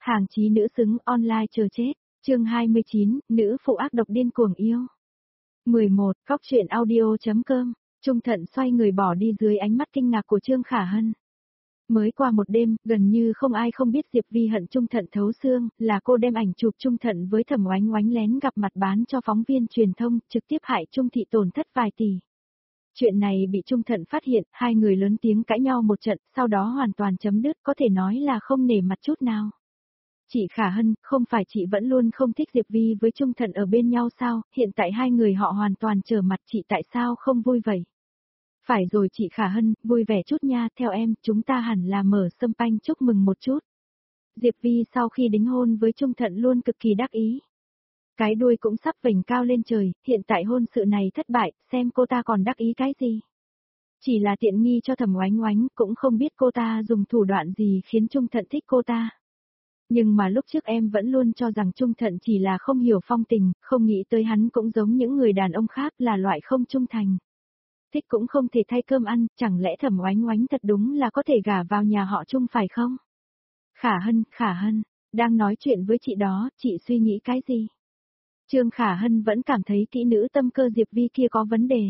Hàng chí nữ xứng online chờ chết. Chương 29, nữ phụ ác độc điên cuồng yêu. 11, Cóc truyện audio.com. Trung Thận xoay người bỏ đi dưới ánh mắt kinh ngạc của Trương Khả Hân. Mới qua một đêm, gần như không ai không biết Diệp Vi hận Trung Thận thấu xương, là cô đem ảnh chụp Trung Thận với Thẩm Oánh Oánh lén gặp mặt bán cho phóng viên truyền thông, trực tiếp hại Trung thị tổn thất vài tỷ. Chuyện này bị Trung Thận phát hiện, hai người lớn tiếng cãi nhau một trận, sau đó hoàn toàn chấm dứt, có thể nói là không nể mặt chút nào. Chị Khả Hân, không phải chị vẫn luôn không thích Diệp Vi với Trung Thận ở bên nhau sao, hiện tại hai người họ hoàn toàn trở mặt, chị tại sao không vui vậy? Phải rồi chị Khả Hân, vui vẻ chút nha, theo em, chúng ta hẳn là mở sâm panh chúc mừng một chút. Diệp Vi sau khi đính hôn với Trung Thận luôn cực kỳ đắc ý. Cái đuôi cũng sắp vểnh cao lên trời, hiện tại hôn sự này thất bại, xem cô ta còn đắc ý cái gì. Chỉ là tiện nghi cho Thẩm Oánh Oánh, cũng không biết cô ta dùng thủ đoạn gì khiến Trung Thận thích cô ta. Nhưng mà lúc trước em vẫn luôn cho rằng Trung Thận chỉ là không hiểu phong tình, không nghĩ tới hắn cũng giống những người đàn ông khác là loại không trung thành. Thích cũng không thể thay cơm ăn, chẳng lẽ Thẩm Oánh Oánh thật đúng là có thể gả vào nhà họ Trung phải không? Khả Hân, đang nói chuyện với chị đó, chị suy nghĩ cái gì? Trương Khả Hân vẫn cảm thấy kỹ nữ tâm cơ Diệp Vi kia có vấn đề.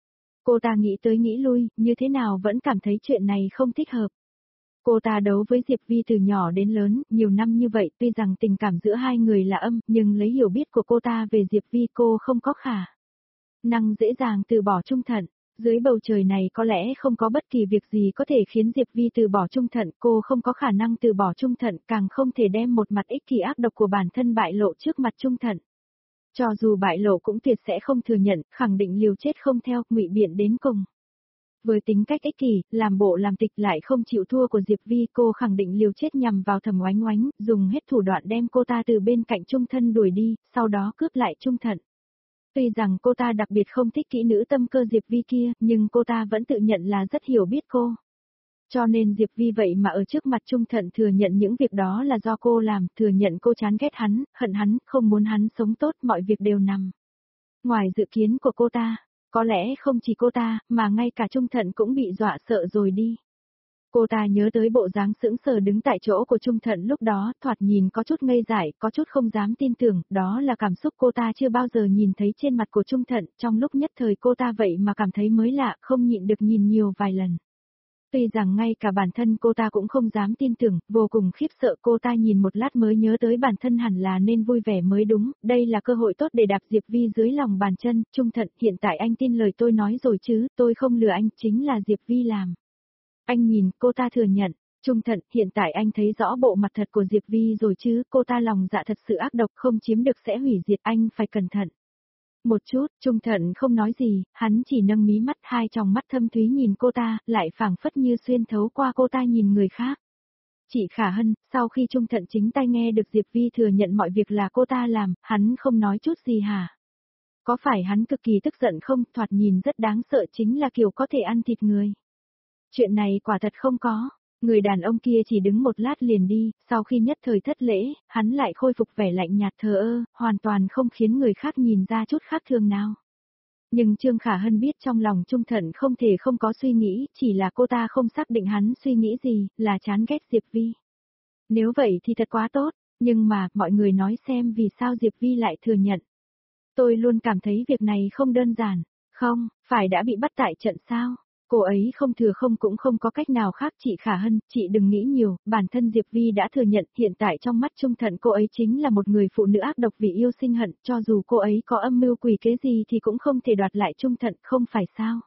Cô ta nghĩ tới nghĩ lui, như thế nào vẫn cảm thấy chuyện này không thích hợp. Cô ta đấu với Diệp Vi từ nhỏ đến lớn, nhiều năm như vậy, tuy rằng tình cảm giữa hai người là âm, nhưng lấy hiểu biết của cô ta về Diệp Vi cô không có khả năng dễ dàng từ bỏ Trung Thận. Dưới bầu trời này có lẽ không có bất kỳ việc gì có thể khiến Diệp Vi từ bỏ Trung Thận, cô không có khả năng từ bỏ Trung Thận, càng không thể đem một mặt ích kỷ ác độc của bản thân bại lộ trước mặt Trung Thận. Cho dù bại lộ cũng tuyệt sẽ không thừa nhận, khẳng định liều chết không theo, ngụy biện đến cùng. Với tính cách ích kỷ, làm bộ làm tịch lại không chịu thua của Diệp Vi, cô khẳng định liều chết nhằm vào Thẩm Oánh Oánh, dùng hết thủ đoạn đem cô ta từ bên cạnh Trung Thân đuổi đi, sau đó cướp lại Trung Thận. Tuy rằng cô ta đặc biệt không thích kỹ nữ tâm cơ Diệp Vi kia, nhưng cô ta vẫn tự nhận là rất hiểu biết cô. Cho nên Diệp Vi vậy mà ở trước mặt Trung Thận thừa nhận những việc đó là do cô làm, thừa nhận cô chán ghét hắn, hận hắn, không muốn hắn sống tốt, mọi việc đều nằm ngoài dự kiến của cô ta. Có lẽ không chỉ cô ta, mà ngay cả Trung Thận cũng bị dọa sợ rồi đi. Cô ta nhớ tới bộ dáng sững sờ đứng tại chỗ của Trung Thận lúc đó, thoạt nhìn có chút ngây dại, có chút không dám tin tưởng, đó là cảm xúc cô ta chưa bao giờ nhìn thấy trên mặt của Trung Thận, trong lúc nhất thời cô ta vậy mà cảm thấy mới lạ, không nhịn được nhìn nhiều vài lần. Tuy rằng ngay cả bản thân cô ta cũng không dám tin tưởng, vô cùng khiếp sợ, cô ta nhìn một lát mới nhớ tới bản thân hẳn là nên vui vẻ mới đúng, đây là cơ hội tốt để đạp Diệp Vi dưới lòng bàn chân. Trung Thận, hiện tại anh tin lời tôi nói rồi chứ, tôi không lừa anh, chính là Diệp Vi làm. Anh nhìn, cô ta thừa nhận. Trung Thận, hiện tại anh thấy rõ bộ mặt thật của Diệp Vi rồi chứ, cô ta lòng dạ thật sự ác độc, không chiếm được sẽ hủy diệt, anh phải cẩn thận. Một chút, Trung Thận không nói gì, hắn chỉ nâng mí mắt, hai tròng mắt thâm thúy nhìn cô ta, lại phảng phất như xuyên thấu qua cô ta nhìn người khác. Chị Khả Hân, sau khi Trung Thận chính tai nghe được Diệp Vi thừa nhận mọi việc là cô ta làm, hắn không nói chút gì hả? Có phải hắn cực kỳ tức giận không, thoạt nhìn rất đáng sợ, chính là kiểu có thể ăn thịt người. Chuyện này quả thật không có. Người đàn ông kia chỉ đứng một lát liền đi, sau khi nhất thời thất lễ, hắn lại khôi phục vẻ lạnh nhạt thờ ơ, hoàn toàn không khiến người khác nhìn ra chút khác thường nào. Nhưng Trương Khả Hân biết trong lòng Trung Thận không thể không có suy nghĩ, chỉ là cô ta không xác định hắn suy nghĩ gì, là chán ghét Diệp Vi. Nếu vậy thì thật quá tốt, nhưng mà, mọi người nói xem vì sao Diệp Vi lại thừa nhận. Tôi luôn cảm thấy việc này không đơn giản, không, phải đã bị bắt tại trận sao? Cô ấy không thừa không cũng không có cách nào khác. Chị Khả Hân, chị đừng nghĩ nhiều, bản thân Diệp Vi đã thừa nhận hiện tại trong mắt Trung Thận cô ấy chính là một người phụ nữ ác độc vì yêu sinh hận, cho dù cô ấy có âm mưu quỷ kế gì thì cũng không thể đoạt lại Trung Thận, không phải sao?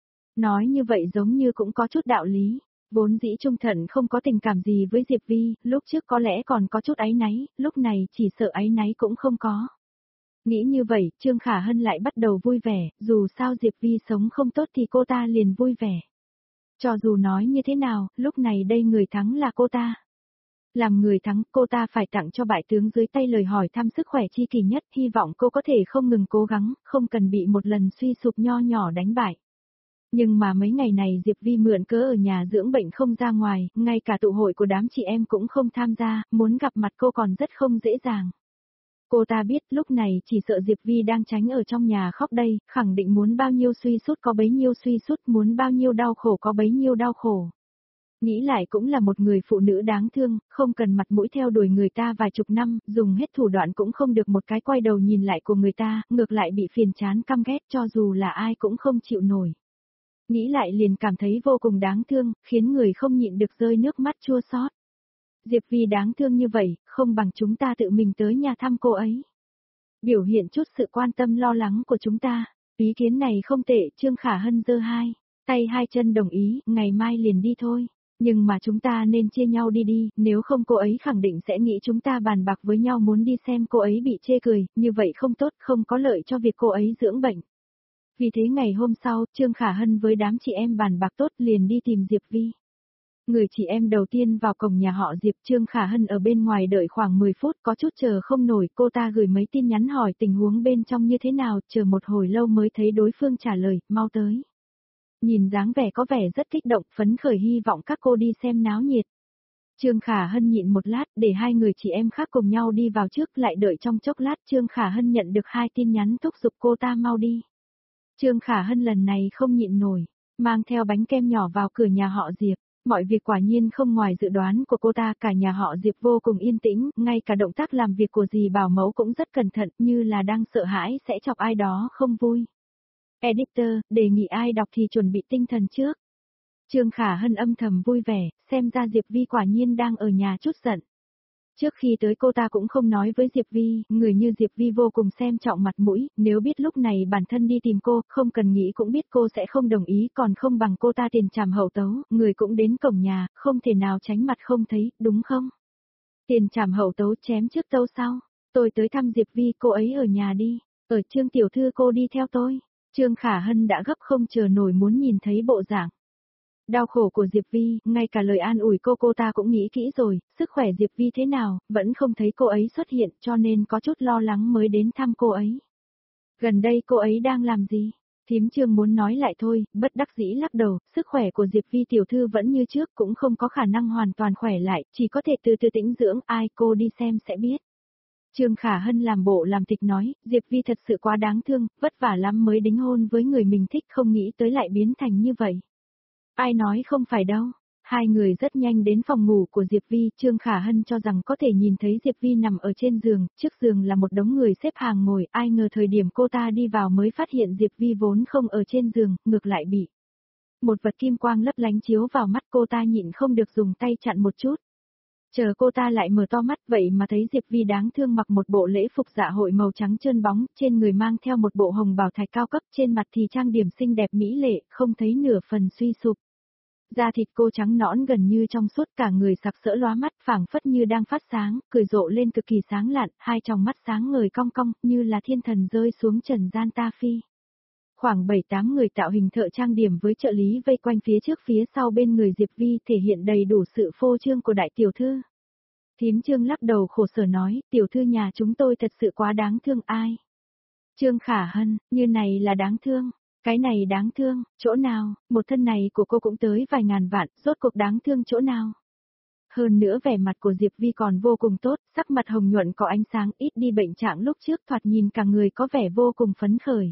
Nói như vậy giống như cũng có chút đạo lý, vốn dĩ Trung Thận không có tình cảm gì với Diệp Vi, lúc trước có lẽ còn có chút áy náy, lúc này chỉ sợ áy náy cũng không có. Nghĩ như vậy, Trương Khả Hân lại bắt đầu vui vẻ, dù sao Diệp Vi sống không tốt thì cô ta liền vui vẻ. Cho dù nói như thế nào, lúc này đây người thắng là cô ta. Làm người thắng, cô ta phải tặng cho bại tướng dưới tay lời hỏi thăm sức khỏe chi kỳ nhất, hy vọng cô có thể không ngừng cố gắng, không cần bị một lần suy sụp nho nhỏ đánh bại. Nhưng mà mấy ngày này Diệp Vi mượn cớ ở nhà dưỡng bệnh không ra ngoài, ngay cả tụ hội của đám chị em cũng không tham gia, muốn gặp mặt cô còn rất không dễ dàng. Cô ta biết lúc này chỉ sợ Diệp Vi đang tránh ở trong nhà khóc đây, khẳng định muốn bao nhiêu suy sút có bấy nhiêu suy sút, muốn bao nhiêu đau khổ có bấy nhiêu đau khổ. Nghĩ lại cũng là một người phụ nữ đáng thương, không cần mặt mũi theo đuổi người ta vài chục năm, dùng hết thủ đoạn cũng không được một cái quay đầu nhìn lại của người ta, ngược lại bị phiền chán căm ghét cho dù là ai cũng không chịu nổi. Nghĩ lại liền cảm thấy vô cùng đáng thương, khiến người không nhịn được rơi nước mắt chua xót. Diệp Vi đáng thương như vậy, không bằng chúng ta tự mình tới nhà thăm cô ấy. Biểu hiện chút sự quan tâm lo lắng của chúng ta. Ý kiến này không tệ, Trương Khả Hân giơ hai tay hai chân đồng ý, ngày mai liền đi thôi. Nhưng mà chúng ta nên chia nhau đi đi, nếu không cô ấy khẳng định sẽ nghĩ chúng ta bàn bạc với nhau muốn đi xem cô ấy bị chê cười, như vậy không tốt, không có lợi cho việc cô ấy dưỡng bệnh. Vì thế ngày hôm sau, Trương Khả Hân với đám chị em bàn bạc tốt liền đi tìm Diệp Vi. Người chị em đầu tiên vào cổng nhà họ Diệp, Trương Khả Hân ở bên ngoài đợi khoảng 10 phút có chút chờ không nổi, cô ta gửi mấy tin nhắn hỏi tình huống bên trong như thế nào, chờ một hồi lâu mới thấy đối phương trả lời, mau tới. Nhìn dáng vẻ có vẻ rất kích động, phấn khởi hy vọng các cô đi xem náo nhiệt. Trương Khả Hân nhịn một lát để hai người chị em khác cùng nhau đi vào trước, lại đợi trong chốc lát Trương Khả Hân nhận được hai tin nhắn thúc giục cô ta mau đi. Trương Khả Hân lần này không nhịn nổi, mang theo bánh kem nhỏ vào cửa nhà họ Diệp. Mọi việc quả nhiên không ngoài dự đoán của cô ta, cả nhà họ Diệp vô cùng yên tĩnh, ngay cả động tác làm việc của dì Bảo Mẫu cũng rất cẩn thận, như là đang sợ hãi sẽ chọc ai đó không vui. Editor, đề nghị ai đọc thì chuẩn bị tinh thần trước. Trương Khả Hân âm thầm vui vẻ, xem ra Diệp Vi quả nhiên đang ở nhà chút giận. Trước khi tới cô ta cũng không nói với Diệp Vi, người như Diệp Vi vô cùng xem trọng mặt mũi, nếu biết lúc này bản thân đi tìm cô, không cần nghĩ cũng biết cô sẽ không đồng ý, còn không bằng cô ta tiền trảm hậu tấu, người cũng đến cổng nhà, không thể nào tránh mặt không thấy, đúng không? Tiền trảm hậu tấu chém trước tâu sau, tôi tới thăm Diệp Vi, cô ấy ở nhà đi, ở Trương tiểu thư cô đi theo tôi. Trương Khả Hân đã gấp không chờ nổi muốn nhìn thấy bộ dạng đau khổ của Diệp Vi, ngay cả lời an ủi cô ta cũng nghĩ kỹ rồi, sức khỏe Diệp Vi thế nào, vẫn không thấy cô ấy xuất hiện cho nên có chút lo lắng mới đến thăm cô ấy. Gần đây cô ấy đang làm gì? Thím Trương muốn nói lại thôi, bất đắc dĩ lắc đầu, sức khỏe của Diệp Vi tiểu thư vẫn như trước cũng không có khả năng hoàn toàn khỏe lại, chỉ có thể từ từ tĩnh dưỡng, ai cô đi xem sẽ biết. Trương Khả Hân làm bộ làm tịch nói, Diệp Vi thật sự quá đáng thương, vất vả lắm mới đính hôn với người mình thích, không nghĩ tới lại biến thành như vậy. Ai nói không phải đâu. Hai người rất nhanh đến phòng ngủ của Diệp Vi, Trương Khả Hân cho rằng có thể nhìn thấy Diệp Vi nằm ở trên giường, trước giường là một đống người xếp hàng ngồi, ai ngờ thời điểm cô ta đi vào mới phát hiện Diệp Vi vốn không ở trên giường, ngược lại bị một vật kim quang lấp lánh chiếu vào mắt, cô ta nhịn không được dùng tay chặn một chút. Chờ cô ta lại mở to mắt, vậy mà thấy Diệp Vi đáng thương mặc một bộ lễ phục dạ hội màu trắng trơn bóng, trên người mang theo một bộ hồng bào thạch cao cấp, trên mặt thì trang điểm xinh đẹp mỹ lệ, không thấy nửa phần suy sụp. Da thịt cô trắng nõn gần như trong suốt, cả người sặc sỡ lóa mắt, phảng phất như đang phát sáng, cười rộ lên cực kỳ sáng lạn, hai tròng mắt sáng ngời cong cong, như là thiên thần rơi xuống trần gian ta phi. Khoảng 7-8 người tạo hình thợ trang điểm với trợ lý vây quanh phía trước phía sau bên người Diệp Vi, thể hiện đầy đủ sự phô trương của đại tiểu thư. Thím Trương lắc đầu khổ sở nói, tiểu thư nhà chúng tôi thật sự quá đáng thương ai. Trương Khả Hân, như này là đáng thương. Cái này đáng thương, chỗ nào, một thân này của cô cũng tới vài ngàn vạn, rốt cuộc đáng thương chỗ nào. Hơn nữa vẻ mặt của Diệp Vi còn vô cùng tốt, sắc mặt hồng nhuận có ánh sáng, ít đi bệnh trạng lúc trước, thoạt nhìn cả người có vẻ vô cùng phấn khởi.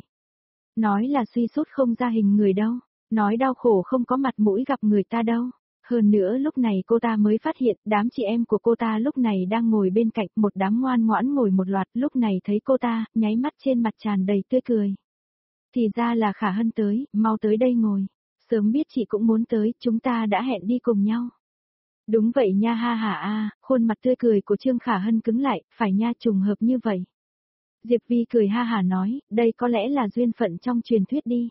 Nói là suy sút không ra hình người đâu, nói đau khổ không có mặt mũi gặp người ta đâu. Hơn nữa lúc này cô ta mới phát hiện, đám chị em của cô ta lúc này đang ngồi bên cạnh, một đám ngoan ngoãn ngồi một loạt, lúc này thấy cô ta, nháy mắt trên mặt tràn đầy tươi cười. Thì ra là Khả Hân tới, mau tới đây ngồi. Sớm biết chị cũng muốn tới, chúng ta đã hẹn đi cùng nhau. Đúng vậy nha, ha ha a, khuôn mặt tươi cười của Trương Khả Hân cứng lại, phải nha, trùng hợp như vậy. Diệp Vi cười ha hả nói, đây có lẽ là duyên phận trong truyền thuyết đi.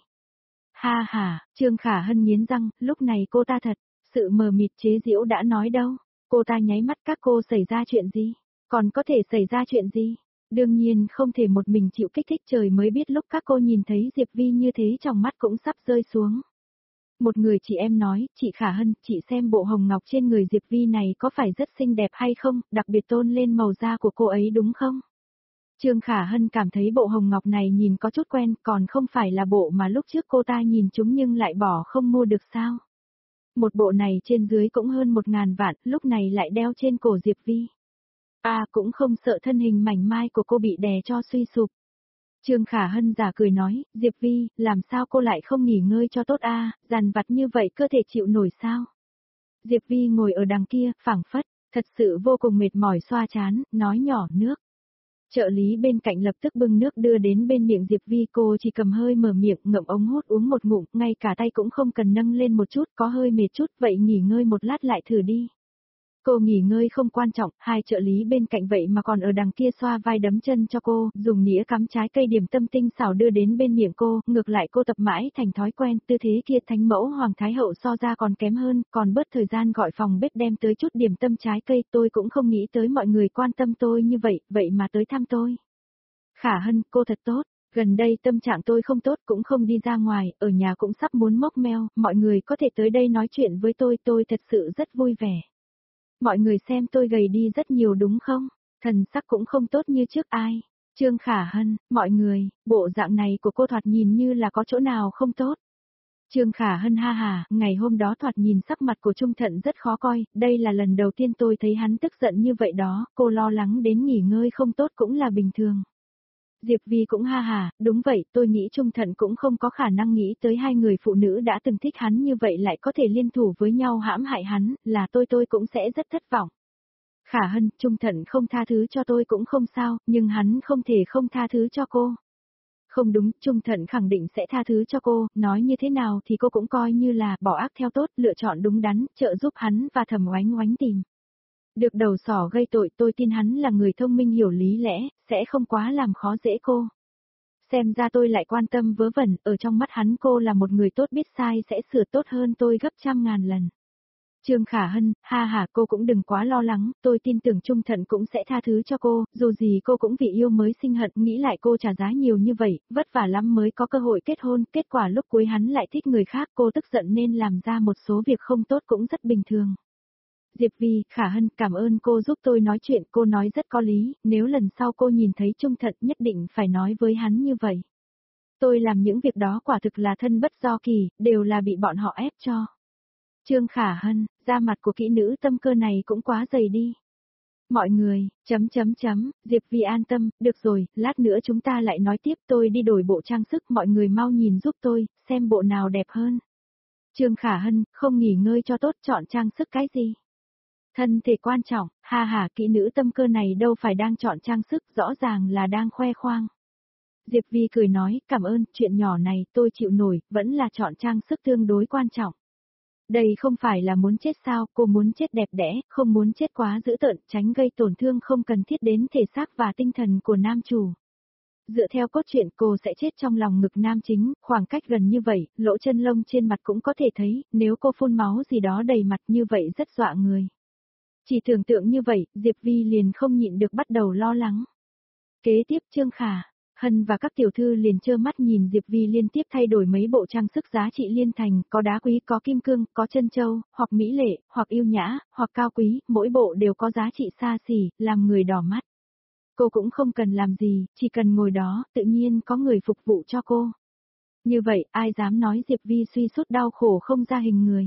Ha ha, Trương Khả Hân nghiến răng, lúc này cô ta thật, sự mờ mịt chế giễu đã nói đâu. Cô ta nháy mắt, các cô xảy ra chuyện gì? Còn có thể xảy ra chuyện gì? Đương nhiên không thể một mình chịu kích thích, trời mới biết lúc các cô nhìn thấy Diệp Vi như thế trong mắt cũng sắp rơi xuống. Một người chị em nói, chị Khả Hân, chị xem bộ hồng ngọc trên người Diệp Vi này có phải rất xinh đẹp hay không, đặc biệt tôn lên màu da của cô ấy đúng không? Trương Khả Hân cảm thấy bộ hồng ngọc này nhìn có chút quen, còn không phải là bộ mà lúc trước cô ta nhìn chúng nhưng lại bỏ không mua được sao? Một bộ này trên dưới cũng hơn 1.000 vạn, lúc này lại đeo trên cổ Diệp Vi. Cũng không sợ thân hình mảnh mai của cô bị đè cho suy sụp. Trương Khả Hân giả cười nói, Diệp Vi, làm sao cô lại không nghỉ ngơi cho tốt dằn vặt như vậy cơ thể chịu nổi sao? Diệp Vi ngồi ở đằng kia, phảng phất, thật sự vô cùng mệt mỏi xoa chán, nói nhỏ nước. Trợ lý bên cạnh lập tức bưng nước đưa đến bên miệng Diệp Vi, cô chỉ cầm hơi mở miệng ngậm ống hút uống một ngụm, ngay cả tay cũng không cần nâng lên một chút, có hơi mệt chút, vậy nghỉ ngơi một lát lại thử đi. Cô nghỉ ngơi không quan trọng, hai trợ lý bên cạnh vậy mà còn ở đằng kia xoa vai đấm chân cho cô, dùng nĩa cắm trái cây điểm tâm tinh xảo đưa đến bên miệng cô, ngược lại cô tập mãi thành thói quen, tư thế kia thánh mẫu hoàng thái hậu so ra còn kém hơn, còn bớt thời gian gọi phòng bếp đem tới chút điểm tâm trái cây, tôi cũng không nghĩ tới mọi người quan tâm tôi như vậy, vậy mà tới thăm tôi. Khả Hân, cô thật tốt. Gần đây tâm trạng tôi không tốt cũng không đi ra ngoài, ở nhà cũng sắp muốn mốc meo, mọi người có thể tới đây nói chuyện với tôi thật sự rất vui vẻ. Mọi người xem tôi gầy đi rất nhiều đúng không? Thần sắc cũng không tốt như trước ai. Trương Khả Hân, mọi người, bộ dạng này của cô thoạt nhìn như là có chỗ nào không tốt. Trương Khả Hân ha hà, ngày hôm đó thoạt nhìn sắc mặt của Trung Thận rất khó coi, đây là lần đầu tiên tôi thấy hắn tức giận như vậy đó, cô lo lắng đến nghỉ ngơi không tốt cũng là bình thường. Diệp Vi cũng ha hà, đúng vậy, tôi nghĩ Trung Thận cũng không có khả năng nghĩ tới hai người phụ nữ đã từng thích hắn như vậy lại có thể liên thủ với nhau hãm hại hắn, là tôi cũng sẽ rất thất vọng. Khả Hân, Trung Thận không tha thứ cho tôi cũng không sao, nhưng hắn không thể không tha thứ cho cô. Không đúng, Trung Thận khẳng định sẽ tha thứ cho cô, nói như thế nào thì cô cũng coi như là bỏ ác theo tốt, lựa chọn đúng đắn, trợ giúp hắn và Thẩm Oánh Oánh tìm. Được đầu sỏ gây tội, tôi tin hắn là người thông minh hiểu lý lẽ, sẽ không quá làm khó dễ cô. Xem ra tôi lại quan tâm vớ vẩn, ở trong mắt hắn cô là một người tốt biết sai sẽ sửa tốt hơn tôi gấp trăm ngàn lần. Trương Khả Hân, ha ha, cô cũng đừng quá lo lắng, tôi tin tưởng Trung Thận cũng sẽ tha thứ cho cô, dù gì cô cũng vì yêu mới sinh hận, nghĩ lại cô trả giá nhiều như vậy, vất vả lắm mới có cơ hội kết hôn, kết quả lúc cuối hắn lại thích người khác, cô tức giận nên làm ra một số việc không tốt cũng rất bình thường. Diệp Vi, Khả Hân, cảm ơn cô giúp tôi nói chuyện, cô nói rất có lý, nếu lần sau cô nhìn thấy Trung Thận nhất định phải nói với hắn như vậy. Tôi làm những việc đó quả thực là thân bất do kỳ, đều là bị bọn họ ép cho. Trương Khả Hân, da mặt của kỹ nữ tâm cơ này cũng quá dày đi. Mọi người, Diệp Vi an tâm, được rồi, lát nữa chúng ta lại nói tiếp, tôi đi đổi bộ trang sức, mọi người mau nhìn giúp tôi, xem bộ nào đẹp hơn. Trương Khả Hân, không nghỉ ngơi cho tốt, chọn trang sức cái gì? Thân thể quan trọng, ha ha, kỹ nữ tâm cơ này đâu phải đang chọn trang sức, rõ ràng là đang khoe khoang. Diệp Vi cười nói, cảm ơn, chuyện nhỏ này tôi chịu nổi, vẫn là chọn trang sức tương đối quan trọng. Đây không phải là muốn chết sao, cô muốn chết đẹp đẽ, không muốn chết quá dữ tợn, tránh gây tổn thương không cần thiết đến thể xác và tinh thần của nam chủ. Dựa theo cốt truyện cô sẽ chết trong lòng ngực nam chính, khoảng cách gần như vậy, lỗ chân lông trên mặt cũng có thể thấy, nếu cô phun máu gì đó đầy mặt như vậy rất dọa người. Chỉ tưởng tượng như vậy, Diệp Vi liền không nhịn được bắt đầu lo lắng. Kế tiếp Trương Khả Hân và các tiểu thư liền trơ mắt nhìn Diệp Vi liên tiếp thay đổi mấy bộ trang sức giá trị liên thành, có đá quý, có kim cương, có chân châu, hoặc mỹ lệ, hoặc yêu nhã, hoặc cao quý, mỗi bộ đều có giá trị xa xỉ, làm người đỏ mắt. Cô cũng không cần làm gì, chỉ cần ngồi đó, tự nhiên có người phục vụ cho cô. Như vậy, ai dám nói Diệp Vi suy sút đau khổ không ra hình người.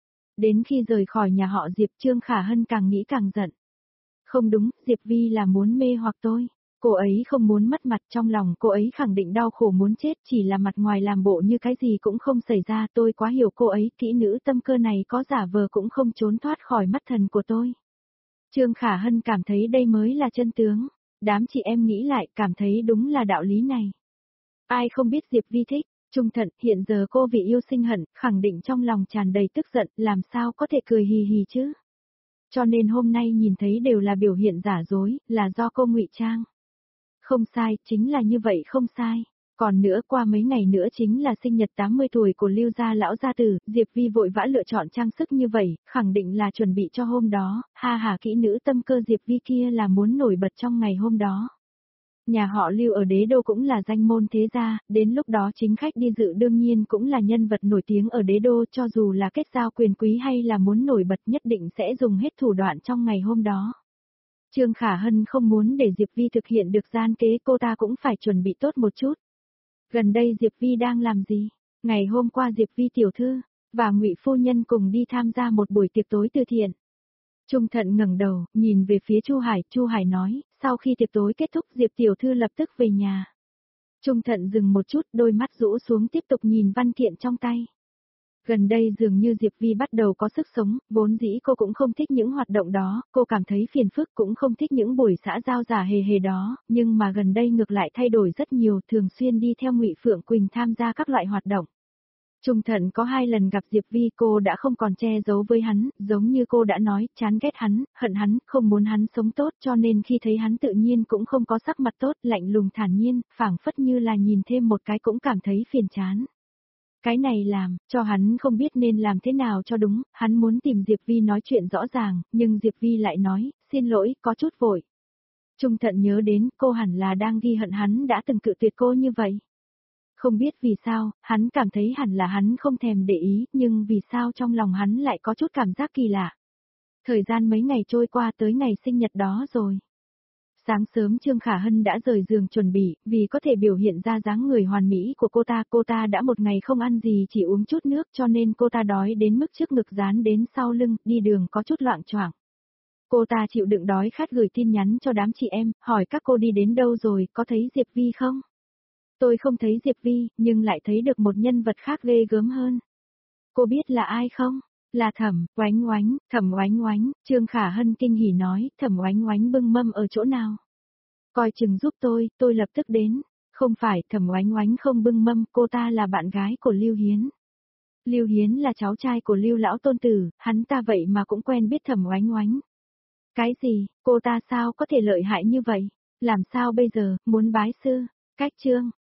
Đến khi rời khỏi nhà họ Diệp, Trương Khả Hân càng nghĩ càng giận. Không đúng, Diệp Vi là muốn mê hoặc tôi. Cô ấy không muốn mất mặt, trong lòng cô ấy khẳng định đau khổ muốn chết, chỉ là mặt ngoài làm bộ như cái gì cũng không xảy ra, tôi quá hiểu cô ấy, kỹ nữ tâm cơ này có giả vờ cũng không trốn thoát khỏi mắt thần của tôi. Trương Khả Hân cảm thấy đây mới là chân tướng, đám chị em nghĩ lại cảm thấy đúng là đạo lý này. Ai không biết Diệp Vi thích, Trung Thận, hiện giờ cô vì yêu sinh hận, khẳng định trong lòng tràn đầy tức giận, làm sao có thể cười hì hì chứ. Cho nên hôm nay nhìn thấy đều là biểu hiện giả dối, là do cô ngụy trang. Không sai, chính là như vậy không sai. Còn nữa qua mấy ngày nữa chính là sinh nhật 80 tuổi của Lưu gia lão gia tử, Diệp Vi vội vã lựa chọn trang sức như vậy, khẳng định là chuẩn bị cho hôm đó, ha ha kỹ nữ tâm cơ Diệp Vi kia là muốn nổi bật trong ngày hôm đó. Nhà họ Lưu ở đế đô cũng là danh môn thế gia, đến lúc đó chính khách đi dự đương nhiên cũng là nhân vật nổi tiếng ở đế đô, cho dù là kết giao quyền quý hay là muốn nổi bật nhất định sẽ dùng hết thủ đoạn trong ngày hôm đó. Trương Khả Hân không muốn để Diệp Vi thực hiện được gian kế, cô ta cũng phải chuẩn bị tốt một chút. Gần đây Diệp Vi đang làm gì? Ngày hôm qua Diệp Vi tiểu thư và Ngụy phu nhân cùng đi tham gia một buổi tiệc tối từ thiện. Trung Thận ngẩng đầu, nhìn về phía Chu Hải nói, sau khi tiệc tối kết thúc Diệp tiểu thư lập tức về nhà. Trung Thận dừng một chút, đôi mắt rũ xuống tiếp tục nhìn văn kiện trong tay. Gần đây dường như Diệp Vi bắt đầu có sức sống, vốn dĩ cô cũng không thích những hoạt động đó, cô cảm thấy phiền phức cũng không thích những buổi xã giao giả hề hề đó, nhưng mà gần đây ngược lại thay đổi rất nhiều, thường xuyên đi theo Ngụy Phượng Quỳnh tham gia các loại hoạt động. Trung Thận có 2 lần gặp Diệp Vi cô đã không còn che giấu với hắn, giống như cô đã nói, chán ghét hắn, hận hắn, không muốn hắn sống tốt cho nên khi thấy hắn tự nhiên cũng không có sắc mặt tốt, lạnh lùng thản nhiên, phảng phất như là nhìn thêm một cái cũng cảm thấy phiền chán. Cái này làm, cho hắn không biết nên làm thế nào cho đúng, hắn muốn tìm Diệp Vi nói chuyện rõ ràng, nhưng Diệp Vi lại nói, xin lỗi, có chút vội. Trung Thận nhớ đến cô hẳn là đang ghi hận hắn đã từng cự tuyệt cô như vậy. Không biết vì sao, hắn cảm thấy hẳn là hắn không thèm để ý, nhưng vì sao trong lòng hắn lại có chút cảm giác kỳ lạ. Thời gian mấy ngày trôi qua tới ngày sinh nhật đó rồi. Sáng sớm Trương Khả Hân đã rời giường chuẩn bị, vì có thể biểu hiện ra dáng người hoàn mỹ của cô ta đã một ngày không ăn gì chỉ uống chút nước cho nên cô ta đói đến mức trước ngực dán đến sau lưng, đi đường có chút loạng choạng. Cô ta chịu đựng đói khát gửi tin nhắn cho đám chị em, hỏi các cô đi đến đâu rồi, có thấy Diệp Vi không? Tôi không thấy Diệp Vi, nhưng lại thấy được một nhân vật khác ghê gớm hơn. Cô biết là ai không? Là Thẩm Oánh Oánh, Trương Khả Hân kinh hỉ nói, Thẩm Oánh Oánh bưng mâm ở chỗ nào? Coi chừng giúp tôi lập tức đến. Không phải, Thẩm Oánh Oánh không bưng mâm, cô ta là bạn gái của Lưu Hiến. Lưu Hiến là cháu trai của Lưu lão tôn tử, hắn ta vậy mà cũng quen biết Thẩm Oánh Oánh. Cái gì, cô ta sao có thể lợi hại như vậy? Làm sao bây giờ, muốn bái sư? Cách Trương